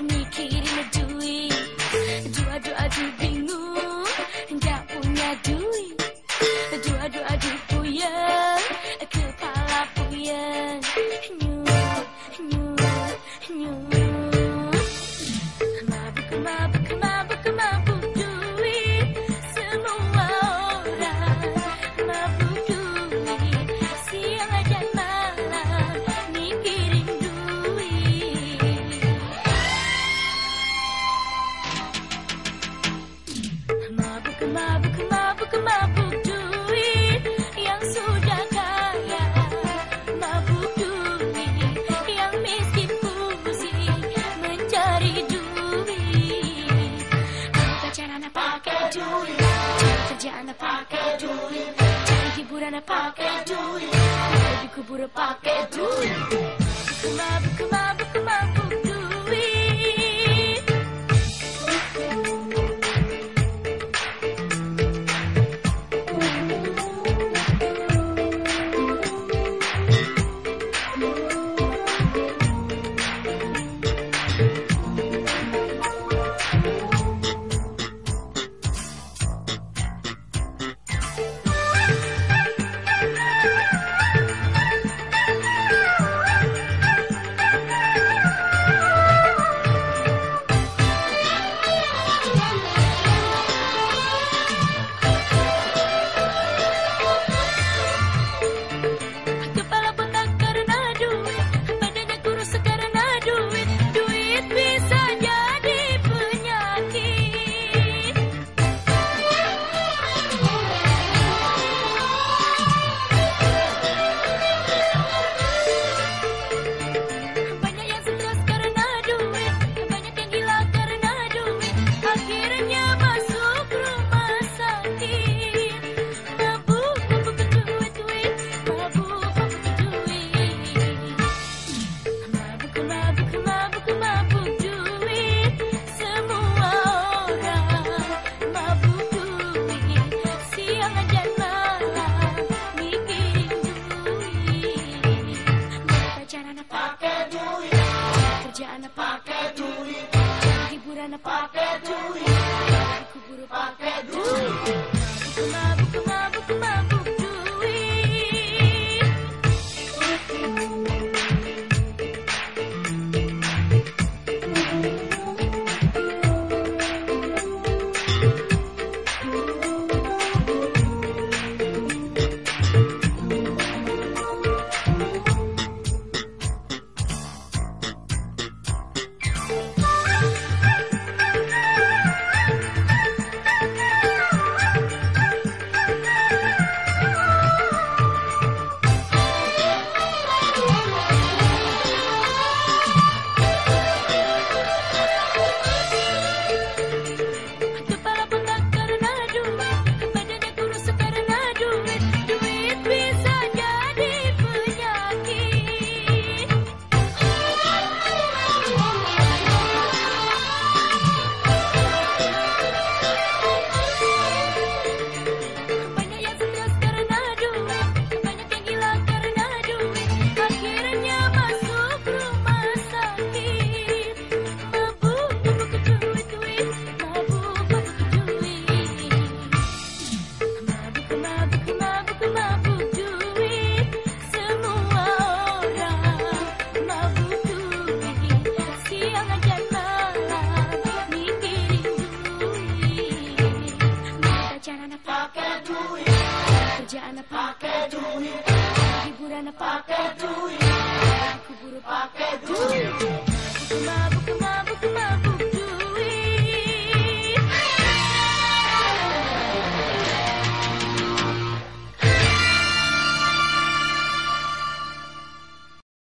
mikirin duit. Aduh bingung, nggak punya duit. Aduh puyeng, kepala puyeng. Mabuk duit. Semua orang mabuk duit. Siang dan malam mikirin duit. Mabuk duit. Yang sudah kaya mabuk duit. Yang miskin pusing mencari duit. Pacaran pakai duit, kerjaan pakai duit, cari hiburan pakai duit, dikubur pakai duit. Mabuk duit. Pakai duit, kerjaan pakai duit, hiburan pakai duit, kubur pakai duit.